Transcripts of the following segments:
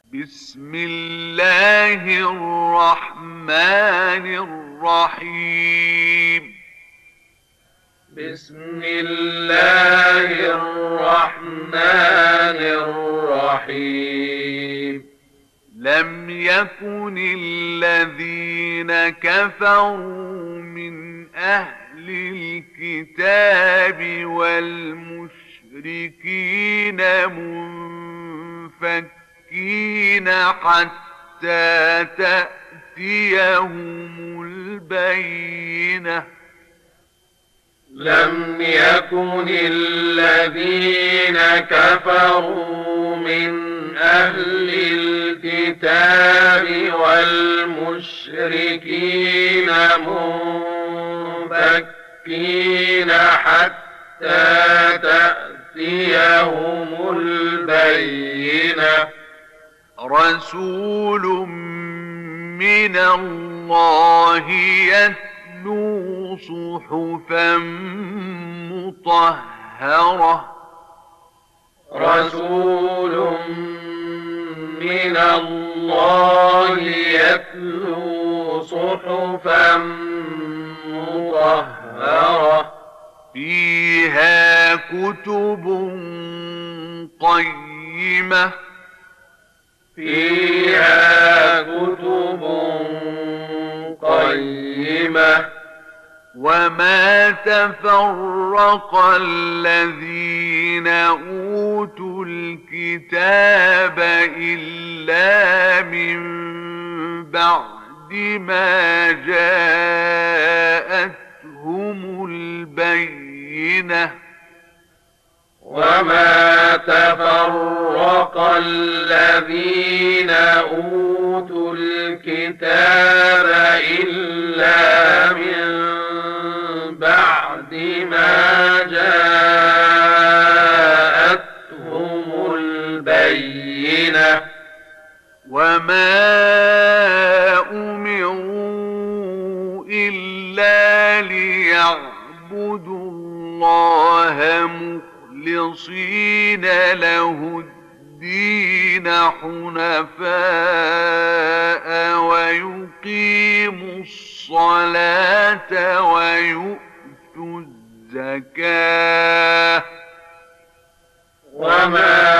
بسم الله الرحمن الرحيم. بسم الله الرحمن الرحيم. لم يكن الذين كفروا من أهل الكتاب والمشركين منفكين حتى تأتيهم البينة. لم يكن الذين كفروا من أهل الكتاب والمشركين منفكين حتى تأتيهم البينة. رسول من الله يتلو صحفا مطهرة. رسول من الله يتلو صحفا مطهرة. فيها كتب قيمة. فيها كتب قيمة. وما تفرق الذين أوتوا الكتاب إلا من بعد ما جاءتهم البينة. وما تفرق الذين أوتوا الكتاب إلا من بعد ما جاءتهم البينة. وما أمروا إلا ليعبدوا الله مخلصين له الدين حنفاء ويقيموا الصلاة ويؤتوا الزكاة. وما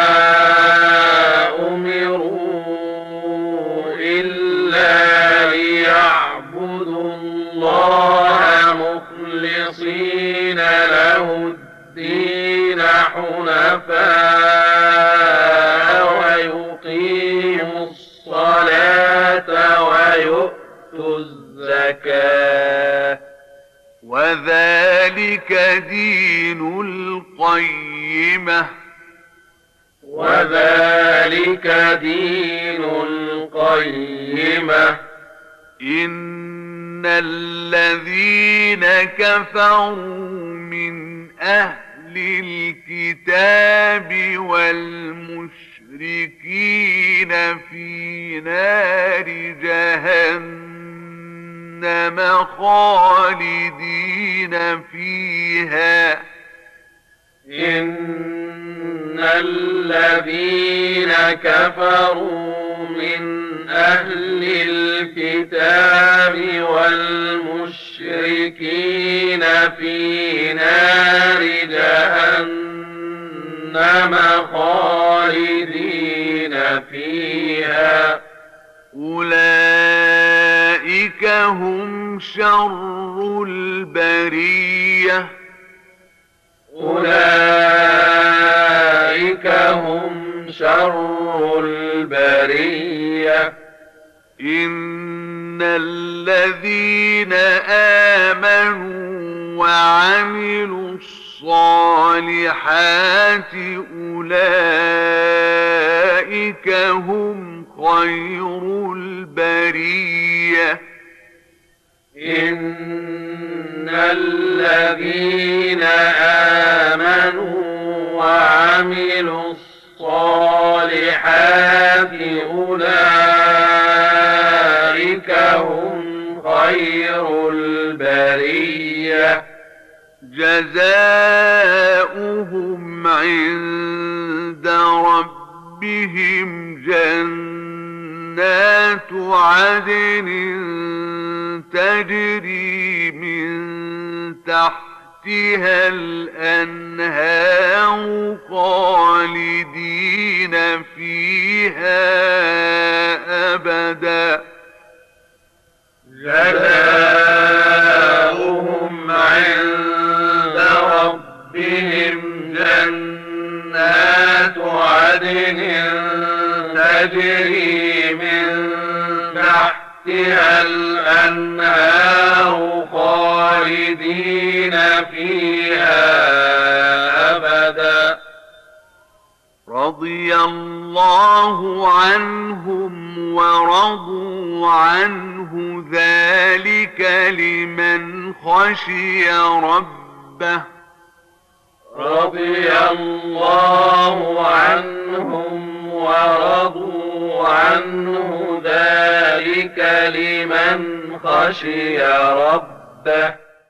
أمروا إلا ليعبدوا الله مخلصين له الدين حنفاء ويقيموا الصلاة ويؤتوا الزكاة. وذلك دين القيمة. وذلك دين القيمة. إن الذين كفروا من أهل الكتاب والمشركين في نار جهنم خالدين فيها. إن الذين كفروا من أهل الكتاب والمشركين في نار جهنم خالدين فيها. أولئك هم شر البرية. أولئك هم شر البرية. إن الذين آمنوا وعملوا الصالحات أولئك هم خير البرية. إن الذين آمنوا وعملوا الصالحات أولئك هم خير البرية. جزاؤهم عند ربهم جنات عدن تجري من تحتها الأنهار خالدين فيها أبدا جزاؤهم عند ربهم جنات عدن تجري من تحتها الأنهار خالدين فيها أبدا رضي الله عنهم ورضوا عنه ذلك لمن خشي ربه رضي الله عنهم ورضوا عنه ذلك لمن خشي ربه